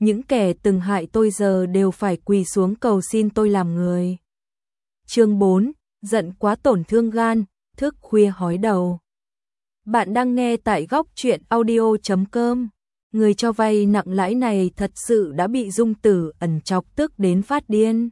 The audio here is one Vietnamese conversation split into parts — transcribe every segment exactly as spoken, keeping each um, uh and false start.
những kẻ từng hại tôi giờ đều phải quỳ xuống cầu xin tôi làm người. Chương bốn, giận quá tổn thương gan, thức khuya hói đầu. Bạn đang nghe tại góc truyện audio chấm com. Người cho vay nặng lãi này thật sự đã bị Dung Tử Ẩn chọc tức đến phát điên.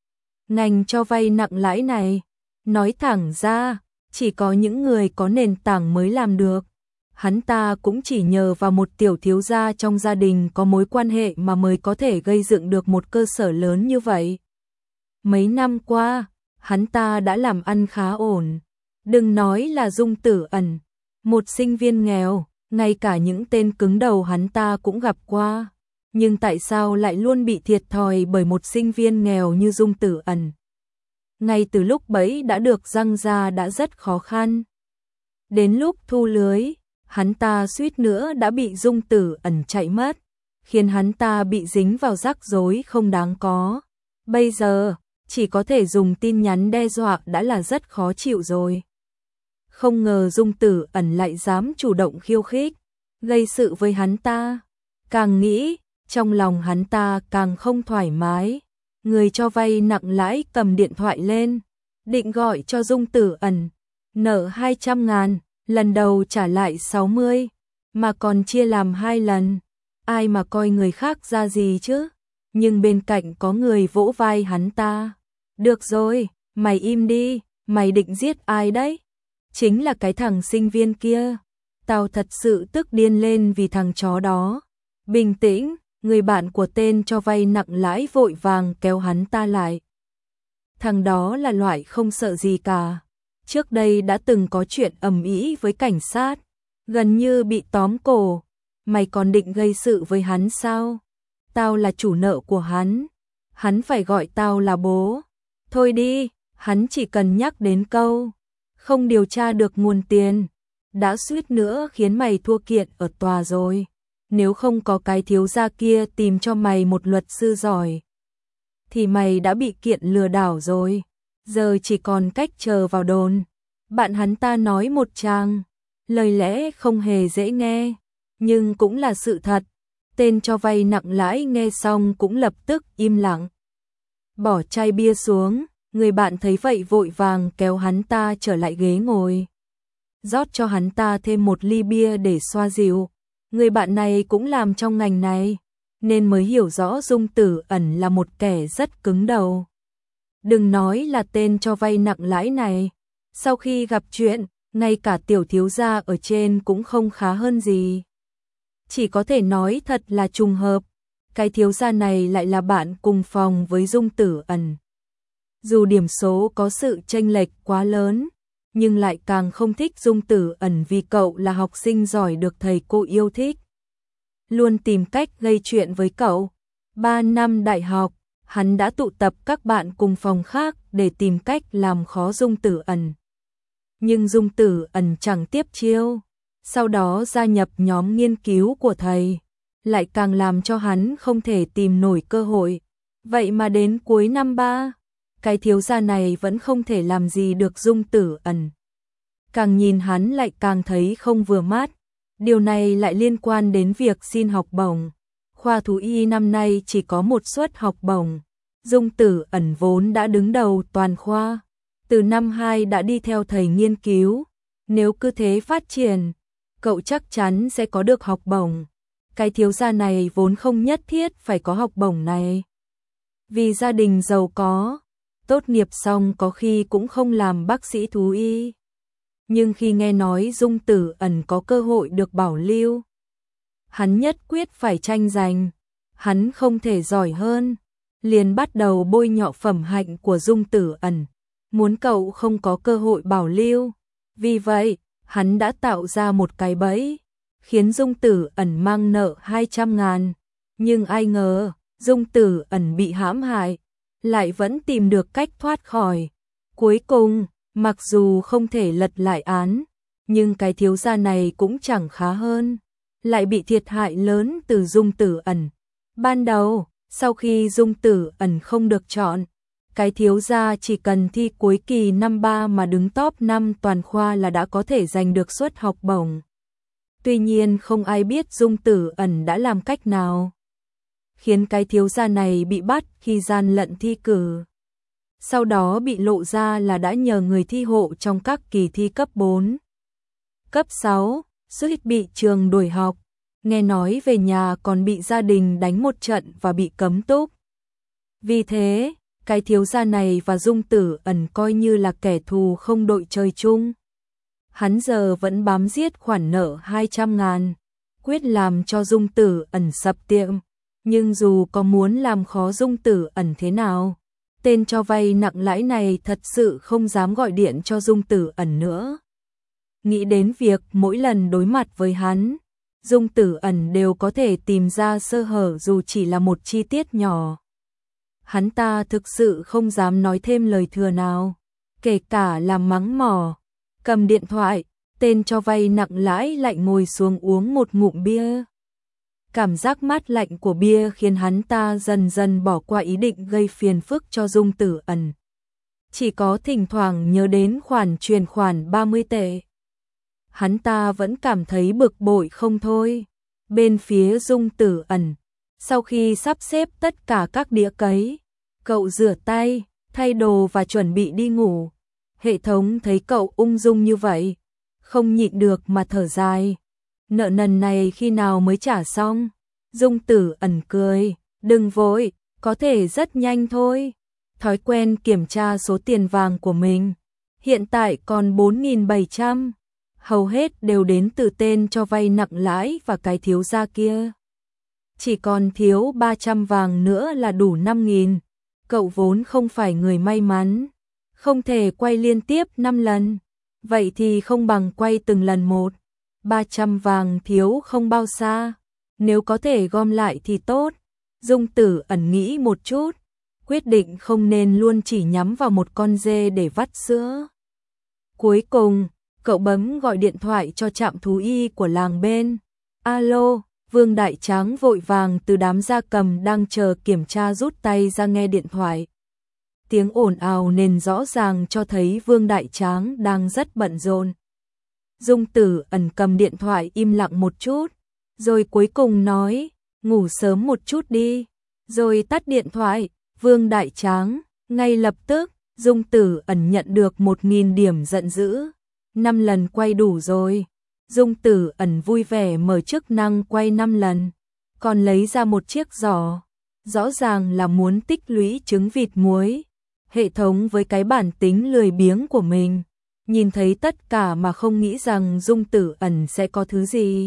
Ngành cho vay nặng lãi này, nói thẳng ra, chỉ có những người có nền tảng mới làm được. Hắn ta cũng chỉ nhờ vào một tiểu thiếu gia trong gia đình có mối quan hệ mà mới có thể gây dựng được một cơ sở lớn như vậy. Mấy năm qua, hắn ta đã làm ăn khá ổn. Đừng nói là Dung Tử Ẩn, một sinh viên nghèo, ngay cả những tên cứng đầu hắn ta cũng gặp qua. Nhưng tại sao lại luôn bị thiệt thòi bởi một sinh viên nghèo như Dung Tử Ẩn? Ngay từ lúc bẫy đã được răng ra đã rất khó khăn. Đến lúc thu lưới, hắn ta suýt nữa đã bị Dung Tử Ẩn chạy mất, khiến hắn ta bị dính vào rắc rối không đáng có. Bây giờ, chỉ có thể dùng tin nhắn đe dọa đã là rất khó chịu rồi. Không ngờ Dung Tử Ẩn lại dám chủ động khiêu khích, gây sự với hắn ta. Càng nghĩ, trong lòng hắn ta càng không thoải mái. Người cho vay nặng lãi cầm điện thoại lên, định gọi cho Dung Tử Ẩn, nợ hai trăm ngàn, lần đầu trả lại sáu mươi, mà còn chia làm hai lần. Ai mà coi người khác ra gì chứ? Nhưng bên cạnh có người vỗ vai hắn ta. Được rồi, mày im đi, mày định giết ai đấy? Chính là cái thằng sinh viên kia. Tao thật sự tức điên lên vì thằng chó đó. Bình tĩnh, người bạn của tên cho vay nặng lãi vội vàng kéo hắn ta lại. Thằng đó là loại không sợ gì cả. Trước đây đã từng có chuyện ầm ĩ với cảnh sát, gần như bị tóm cổ. Mày còn định gây sự với hắn sao? Tao là chủ nợ của hắn, hắn phải gọi tao là bố. Thôi đi, hắn chỉ cần nhắc đến câu không điều tra được nguồn tiền, đã suýt nữa khiến mày thua kiện ở tòa rồi. Nếu không có cái thiếu gia kia tìm cho mày một luật sư giỏi, thì mày đã bị kiện lừa đảo rồi. Giờ chỉ còn cách chờ vào đồn. Bạn hắn ta nói một tràng, lời lẽ không hề dễ nghe, nhưng cũng là sự thật. Tên cho vay nặng lãi nghe xong cũng lập tức im lặng, bỏ chai bia xuống. Người bạn thấy vậy vội vàng kéo hắn ta trở lại ghế ngồi, rót cho hắn ta thêm một ly bia để xoa dịu. Người bạn này cũng làm trong ngành này, nên mới hiểu rõ Dung Tử Ẩn là một kẻ rất cứng đầu. Đừng nói là tên cho vay nặng lãi này, sau khi gặp chuyện, ngay cả tiểu thiếu gia ở trên cũng không khá hơn gì. Chỉ có thể nói thật là trùng hợp, cái thiếu gia này lại là bạn cùng phòng với Dung Tử Ẩn. Dù điểm số có sự chênh lệch quá lớn, nhưng lại càng không thích Dung Tử Ẩn vì cậu là học sinh giỏi được thầy cô yêu thích. Luôn tìm cách gây chuyện với cậu. Ba năm đại học, hắn đã tụ tập các bạn cùng phòng khác để tìm cách làm khó Dung Tử Ẩn. Nhưng Dung Tử Ẩn chẳng tiếp chiêu. Sau đó gia nhập nhóm nghiên cứu của thầy, lại càng làm cho hắn không thể tìm nổi cơ hội. Vậy mà đến cuối năm ba, cái thiếu gia này vẫn không thể làm gì được Dung Tử Ẩn. Càng nhìn hắn lại càng thấy không vừa mắt. Điều này lại liên quan đến việc xin học bổng. Khoa thú y năm nay chỉ có một suất học bổng. Dung Tử Ẩn vốn đã đứng đầu toàn khoa, từ năm hai đã đi theo thầy nghiên cứu. Nếu cứ thế phát triển, cậu chắc chắn sẽ có được học bổng. Cái thiếu gia này vốn không nhất thiết phải có học bổng này. Vì gia đình giàu có, tốt nghiệp xong có khi cũng không làm bác sĩ thú y. Nhưng khi nghe nói Dung Tử Ẩn có cơ hội được bảo lưu, hắn nhất quyết phải tranh giành. Hắn không thể giỏi hơn, liền bắt đầu bôi nhọ phẩm hạnh của Dung Tử Ẩn, muốn cậu không có cơ hội bảo lưu. Vì vậy, hắn đã tạo ra một cái bẫy, khiến Dung Tử Ẩn mang nợ hai trăm ngàn. Nhưng ai ngờ, Dung Tử Ẩn bị hãm hại, lại vẫn tìm được cách thoát khỏi. Cuối cùng, mặc dù không thể lật lại án, nhưng cái thiếu gia này cũng chẳng khá hơn, lại bị thiệt hại lớn từ Dung Tử Ẩn. Ban đầu, sau khi Dung Tử Ẩn không được chọn, cái thiếu gia chỉ cần thi cuối kỳ năm ba mà đứng top năm toàn khoa là đã có thể giành được suất học bổng. Tuy nhiên không ai biết Dung Tử Ẩn đã làm cách nào. khiến cái thiếu gia này bị bắt khi gian lận thi cử. Sau đó bị lộ ra là đã nhờ người thi hộ trong các kỳ thi cấp bốn, cấp sáu, suýt bị trường đuổi học. Nghe nói về nhà còn bị gia đình đánh một trận và bị cấm túc. Vì thế, cái thiếu gia này và Dung Tử Ẩn coi như là kẻ thù không đội trời chung. Hắn giờ vẫn bám giết khoản nợ hai trăm ngàn, quyết làm cho Dung Tử Ẩn sập tiệm. Nhưng dù có muốn làm khó Dung Tử Ẩn thế nào, tên cho vay nặng lãi này thật sự không dám gọi điện cho Dung Tử Ẩn nữa. Nghĩ đến việc mỗi lần đối mặt với hắn, Dung Tử Ẩn đều có thể tìm ra sơ hở dù chỉ là một chi tiết nhỏ. Hắn ta thực sự không dám nói thêm lời thừa nào, kể cả là mắng mỏ. Cầm điện thoại, tên cho vay nặng lãi lại ngồi xuống uống một ngụm bia. Cảm giác mát lạnh của bia khiến hắn ta dần dần bỏ qua ý định gây phiền phức cho Dung Tử Ẩn. Chỉ có thỉnh thoảng nhớ đến khoản chuyển khoản ba mươi tệ. Hắn ta vẫn cảm thấy bực bội không thôi. Bên phía Dung Tử Ẩn, sau khi sắp xếp tất cả các đĩa cấy, cậu rửa tay, thay đồ và chuẩn bị đi ngủ. Hệ thống thấy cậu ung dung như vậy, không nhịn được mà thở dài. Nợ nần này khi nào mới trả xong? Dung Tử Ẩn cười, đừng vội, có thể rất nhanh thôi. Thói quen kiểm tra số tiền vàng của mình, hiện tại còn bốn nghìn bảy trăm, hầu hết đều đến từ tên cho vay nặng lãi và cái thiếu gia kia. Chỉ còn thiếu ba trăm vàng nữa là đủ năm nghìn, cậu vốn không phải người may mắn, không thể quay liên tiếp năm lần, vậy thì không bằng quay từng lần một. ba trăm vàng thiếu không bao xa, nếu có thể gom lại thì tốt. Dung Tử Ẩn nghĩ một chút, quyết định không nên luôn chỉ nhắm vào một con dê để vắt sữa. Cuối cùng, cậu bấm gọi điện thoại cho trạm thú y của làng bên. Alo, Vương Đại Tráng vội vàng từ đám gia cầm đang chờ kiểm tra rút tay ra nghe điện thoại. Tiếng ồn ào nên rõ ràng cho thấy Vương Đại Tráng đang rất bận rộn. Dung Tử Ẩn cầm điện thoại im lặng một chút, rồi cuối cùng nói, ngủ sớm một chút đi, rồi tắt điện thoại. Vương Đại Tráng, ngay lập tức, Dung Tử Ẩn nhận được một nghìn điểm giận dữ, năm lần quay đủ rồi. Dung Tử Ẩn vui vẻ mở chức năng quay năm lần, còn lấy ra một chiếc giỏ, rõ ràng là muốn tích lũy trứng vịt muối. Hệ thống với cái bản tính lười biếng của mình, nhìn thấy tất cả mà không nghĩ rằng Dung Tử Ẩn sẽ có thứ gì.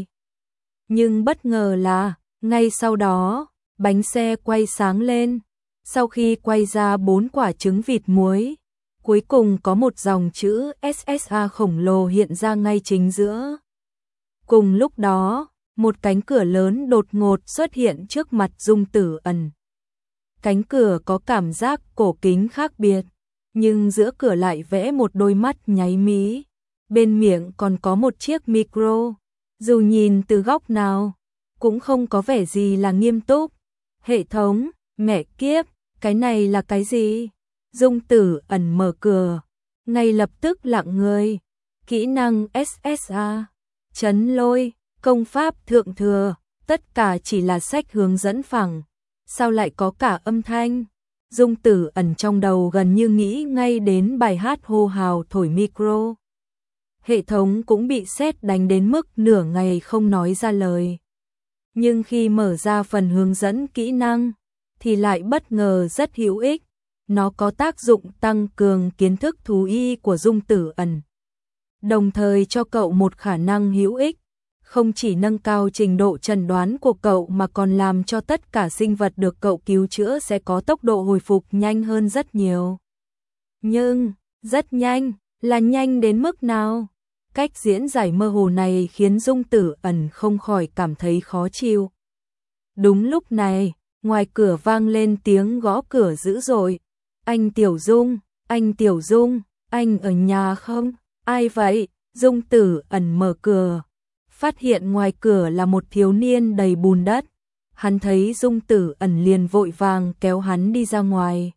Nhưng bất ngờ là, ngay sau đó, bánh xe quay sáng lên. Sau khi quay ra bốn quả trứng vịt muối, cuối cùng có một dòng chữ ét ét a khổng lồ hiện ra ngay chính giữa. Cùng lúc đó, một cánh cửa lớn đột ngột xuất hiện trước mặt Dung Tử Ẩn. Cánh cửa có cảm giác cổ kính khác biệt, nhưng giữa cửa lại vẽ một đôi mắt nháy mí. Bên miệng còn có một chiếc micro, dù nhìn từ góc nào, cũng không có vẻ gì là nghiêm túc. Hệ thống, mẹ kiếp, cái này là cái gì? Dung Tử Ẩn mở cửa, ngay lập tức lặng người. Kỹ năng ét ét a, chấn lôi, công pháp thượng thừa, tất cả chỉ là sách hướng dẫn phẳng. Sao lại có cả âm thanh? Dung Tử Ẩn trong đầu gần như nghĩ ngay đến bài hát hô hào thổi micro. Hệ thống cũng bị sét đánh đến mức nửa ngày không nói ra lời. Nhưng khi mở ra phần hướng dẫn kỹ năng, thì lại bất ngờ rất hữu ích. Nó có tác dụng tăng cường kiến thức thú y của Dung Tử Ẩn, đồng thời cho cậu một khả năng hữu ích, không chỉ nâng cao trình độ chẩn đoán của cậu mà còn làm cho tất cả sinh vật được cậu cứu chữa sẽ có tốc độ hồi phục nhanh hơn rất nhiều. Nhưng, rất nhanh, là nhanh đến mức nào? Cách diễn giải mơ hồ này khiến Dung Tử Ẩn không khỏi cảm thấy khó chịu. Đúng lúc này, ngoài cửa vang lên tiếng gõ cửa dữ dội. Anh Tiểu Dung, anh Tiểu Dung, anh ở nhà không? Ai vậy? Dung Tử Ẩn mở cửa, phát hiện ngoài cửa là một thiếu niên đầy bùn đất. Hắn thấy Dung Tử Ẩn liền vội vàng kéo hắn đi ra ngoài.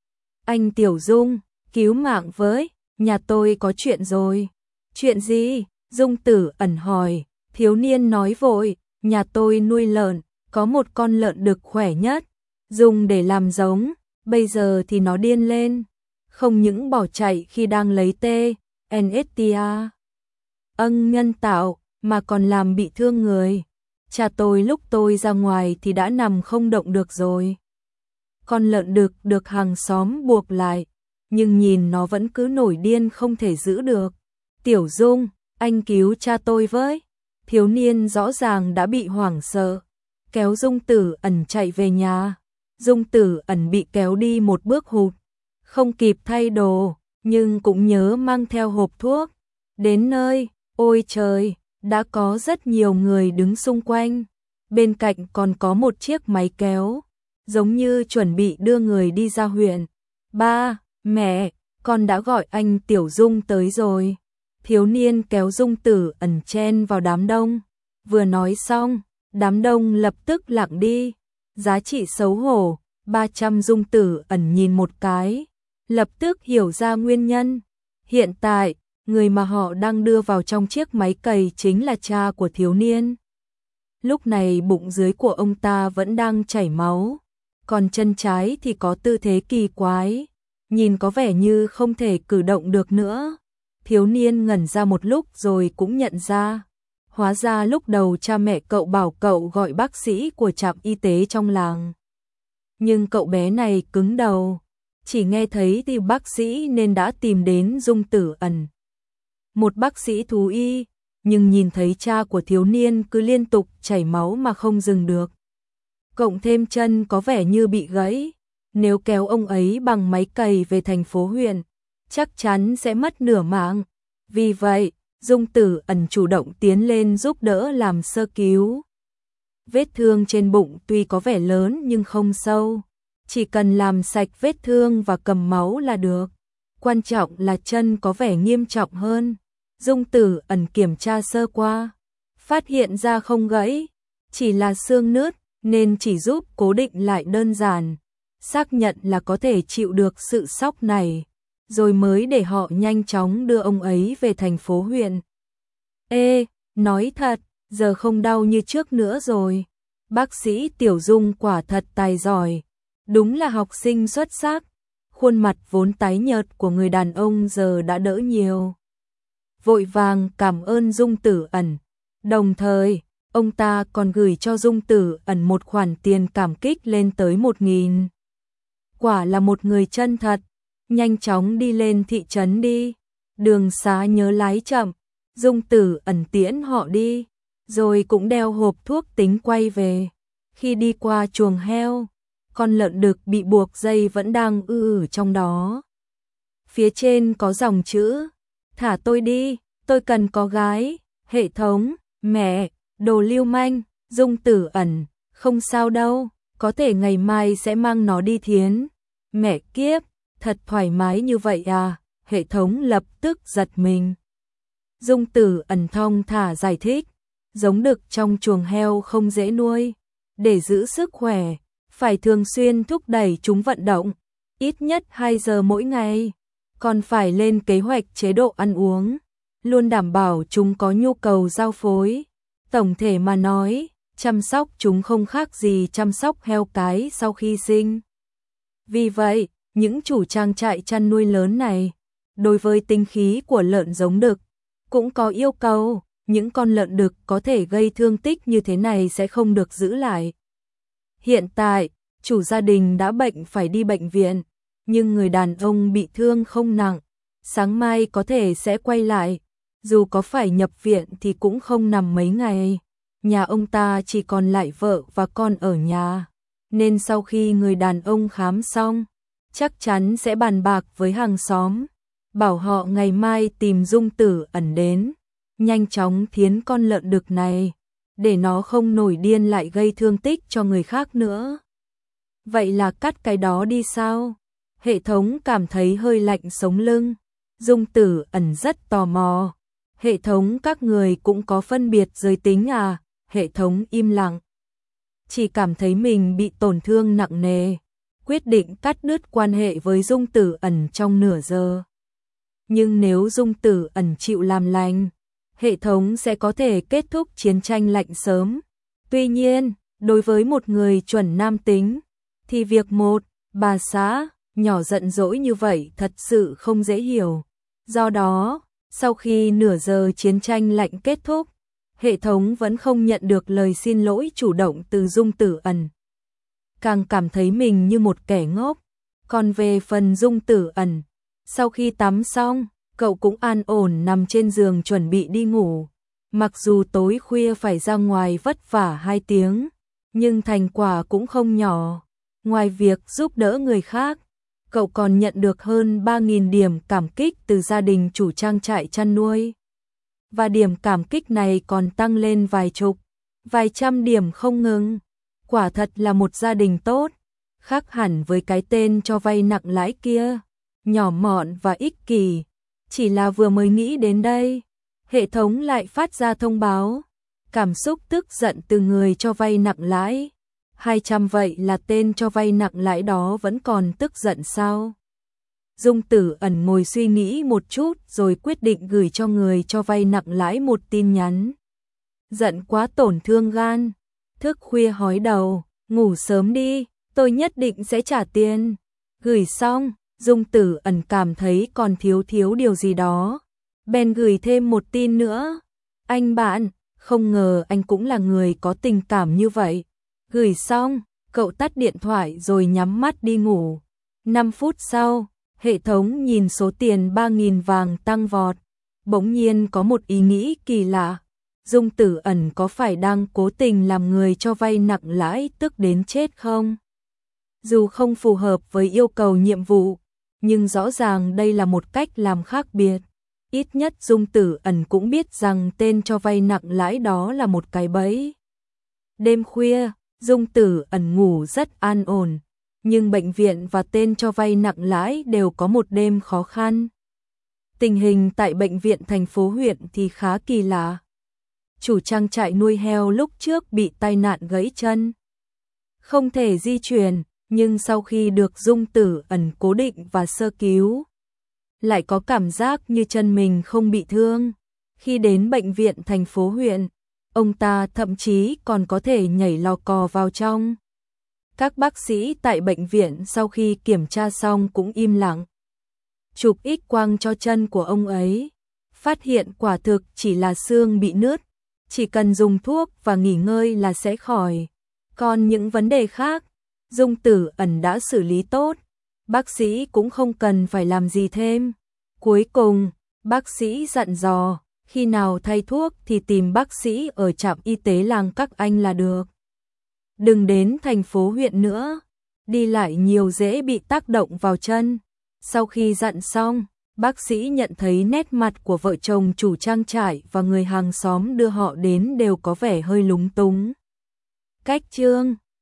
Anh Tiểu Dung, cứu mạng với, nhà tôi có chuyện rồi. Chuyện gì? Dung Tử Ẩn hỏi. Thiếu niên nói vội, nhà tôi nuôi lợn, có một con lợn đực khỏe nhất, dùng để làm giống, bây giờ thì nó điên lên, không những bỏ chạy khi đang lấy tê en ét tê a ân nhân tạo, mà còn làm bị thương người. Cha tôi lúc tôi ra ngoài thì đã nằm không động được rồi. Con lợn đực được hàng xóm buộc lại, nhưng nhìn nó vẫn cứ nổi điên không thể giữ được. Tiểu Dung, anh cứu cha tôi với. Thiếu niên rõ ràng đã bị hoảng sợ, kéo Dung Tử Ẩn chạy về nhà. Dung Tử Ẩn bị kéo đi một bước hụt, không kịp thay đồ, nhưng cũng nhớ mang theo hộp thuốc. Đến nơi, ôi trời, đã có rất nhiều người đứng xung quanh. Bên cạnh còn có một chiếc máy kéo, giống như chuẩn bị đưa người đi ra huyện. Ba, mẹ, con đã gọi anh Tiểu Dung tới rồi. Thiếu niên kéo Dung Tử Ẩn chen vào đám đông. Vừa nói xong, đám đông lập tức lặng đi. Giá trị xấu hổ, ba trăm. Dung Tử Ẩn nhìn một cái, lập tức hiểu ra nguyên nhân. Hiện tại, người mà họ đang đưa vào trong chiếc máy cày chính là cha của thiếu niên. Lúc này bụng dưới của ông ta vẫn đang chảy máu, còn chân trái thì có tư thế kỳ quái, nhìn có vẻ như không thể cử động được nữa. Thiếu niên ngẩn ra một lúc rồi cũng nhận ra. Hóa ra lúc đầu cha mẹ cậu bảo cậu gọi bác sĩ của trạm y tế trong làng. Nhưng cậu bé này cứng đầu, chỉ nghe thấy thì bác sĩ nên đã tìm đến Dung Tử Ẩn. Một bác sĩ thú y, nhưng nhìn thấy cha của thiếu niên cứ liên tục chảy máu mà không dừng được. Cộng thêm chân có vẻ như bị gãy, nếu kéo ông ấy bằng máy cày về thành phố huyện, chắc chắn sẽ mất nửa mạng. Vì vậy, Dung Tử Ẩn chủ động tiến lên giúp đỡ làm sơ cứu. Vết thương trên bụng tuy có vẻ lớn nhưng không sâu, chỉ cần làm sạch vết thương và cầm máu là được. Quan trọng là chân có vẻ nghiêm trọng hơn. Dung Tử Ẩn kiểm tra sơ qua, phát hiện ra không gãy, chỉ là xương nứt, nên chỉ giúp cố định lại đơn giản, xác nhận là có thể chịu được sự sốc này, rồi mới để họ nhanh chóng đưa ông ấy về thành phố huyện. Ê, nói thật, giờ không đau như trước nữa rồi. Bác sĩ Tiểu Dung quả thật tài giỏi, đúng là học sinh xuất sắc. Khuôn mặt vốn tái nhợt của người đàn ông giờ đã đỡ nhiều. Vội vàng cảm ơn Dung Tử Ẩn, đồng thời, ông ta còn gửi cho Dung Tử Ẩn một khoản tiền cảm kích lên tới một nghìn. Quả là một người chân thật. Nhanh chóng đi lên thị trấn đi, đường xá nhớ lái chậm. Dung Tử Ẩn tiễn họ đi, rồi cũng đeo hộp thuốc tính quay về. Khi đi qua chuồng heo, con lợn đực bị buộc dây vẫn đang ư ử trong đó. Phía trên có dòng chữ: thả tôi đi, tôi cần có gái. Hệ thống: mẹ, đồ lưu manh. Dung Tử Ẩn: không sao đâu, có thể ngày mai sẽ mang nó đi thiến. Mẹ kiếp, thật thoải mái như vậy à? Hệ thống lập tức giật mình. Dung Tử Ẩn thong thả giải thích, giống đực trong chuồng heo không dễ nuôi, để giữ sức khỏe, phải thường xuyên thúc đẩy chúng vận động, ít nhất hai giờ mỗi ngày, còn phải lên kế hoạch chế độ ăn uống, luôn đảm bảo chúng có nhu cầu giao phối. Tổng thể mà nói, chăm sóc chúng không khác gì chăm sóc heo cái sau khi sinh. Vì vậy, những chủ trang trại chăn nuôi lớn này, đối với tinh khí của lợn giống đực, cũng có yêu cầu, những con lợn đực có thể gây thương tích như thế này sẽ không được giữ lại. Hiện tại, chủ gia đình đã bệnh phải đi bệnh viện, nhưng người đàn ông bị thương không nặng, sáng mai có thể sẽ quay lại, dù có phải nhập viện thì cũng không nằm mấy ngày. Nhà ông ta chỉ còn lại vợ và con ở nhà, nên sau khi người đàn ông khám xong, chắc chắn sẽ bàn bạc với hàng xóm, bảo họ ngày mai tìm Dung Tử Ẩn đến, nhanh chóng thiến con lợn đực này, để nó không nổi điên lại gây thương tích cho người khác nữa. Vậy là cắt cái đó đi sao? Hệ thống cảm thấy hơi lạnh sống lưng. Dung Tử Ẩn rất tò mò. Hệ thống các người cũng có phân biệt giới tính à? Hệ thống im lặng. Chỉ cảm thấy mình bị tổn thương nặng nề, quyết định cắt đứt quan hệ với Dung Tử Ẩn trong nửa giờ. Nhưng nếu Dung Tử Ẩn chịu làm lành, hệ thống sẽ có thể kết thúc chiến tranh lạnh sớm. Tuy nhiên, Đối với một người chuẩn nam tính, thì việc một bà xã nhỏ giận dỗi như vậy thật sự không dễ hiểu. Do đó, sau khi nửa giờ chiến tranh lạnh kết thúc, hệ thống vẫn không nhận được lời xin lỗi chủ động từ Dung Tử Ẩn. Càng cảm thấy mình như một kẻ ngốc. Còn về phần Dung Tử Ẩn, sau khi tắm xong, cậu cũng an ổn nằm trên giường chuẩn bị đi ngủ. Mặc dù tối khuya phải ra ngoài vất vả hai tiếng, nhưng thành quả cũng không nhỏ. Ngoài việc giúp đỡ người khác, cậu còn nhận được hơn ba nghìn điểm cảm kích từ gia đình chủ trang trại chăn nuôi. Và điểm cảm kích này còn tăng lên vài chục, vài trăm điểm không ngừng. Quả thật là một gia đình tốt, khác hẳn với cái tên cho vay nặng lãi kia, nhỏ mọn và ích kỷ. Chỉ là vừa mới nghĩ đến đây, hệ thống lại phát ra thông báo. Cảm xúc tức giận từ người cho vay nặng lãi. hai trăm vậy là tên cho vay nặng lãi đó vẫn còn tức giận sao? Dung Tử Ẩn ngồi suy nghĩ một chút rồi quyết định gửi cho người cho vay nặng lãi một tin nhắn. Giận quá tổn thương gan, thức khuya hói đầu, ngủ sớm đi, tôi nhất định sẽ trả tiền. Gửi xong, Dung Tử Ẩn cảm thấy còn thiếu thiếu điều gì đó. Bèn gửi thêm một tin nữa. Anh bạn, không ngờ anh cũng là người có tình cảm như vậy. Gửi xong, cậu tắt điện thoại rồi nhắm mắt đi ngủ. năm phút sau, hệ thống nhìn số tiền ba nghìn vàng tăng vọt. Bỗng nhiên có một ý nghĩ kỳ lạ. Dung Tử Ẩn có phải đang cố tình làm người cho vay nặng lãi tức đến chết không? Dù không phù hợp với yêu cầu nhiệm vụ, nhưng rõ ràng đây là một cách làm khác biệt. Ít nhất Dung Tử Ẩn cũng biết rằng tên cho vay nặng lãi đó là một cái bẫy. Đêm khuya, Dung Tử Ẩn ngủ rất an ổn, nhưng bệnh viện và tên cho vay nặng lãi đều có một đêm khó khăn. Tình hình tại bệnh viện thành phố huyện thì khá kỳ lạ. Chủ trang trại nuôi heo lúc trước bị tai nạn gãy chân, không thể di chuyển, nhưng sau khi được Dung Tử Ẩn cố định và sơ cứu, lại có cảm giác như chân mình không bị thương. Khi đến bệnh viện thành phố huyện, ông ta thậm chí còn có thể nhảy lò cò vào trong. Các bác sĩ tại bệnh viện sau khi kiểm tra xong cũng im lặng. Chụp X quang cho chân của ông ấy, phát hiện quả thực chỉ là xương bị nứt, chỉ cần dùng thuốc và nghỉ ngơi là sẽ khỏi. Còn những vấn đề khác, Dung Tử Ẩn đã xử lý tốt, bác sĩ cũng không cần phải làm gì thêm. Cuối cùng, bác sĩ dặn dò, khi nào thay thuốc thì tìm bác sĩ ở trạm y tế làng các anh là được. Đừng đến thành phố huyện nữa, đi lại nhiều dễ bị tác động vào chân. Sau khi dặn xong, bác sĩ nhận thấy nét mặt của vợ chồng chủ trang trại và người hàng xóm đưa họ đến đều có vẻ hơi lúng túng. Cách chương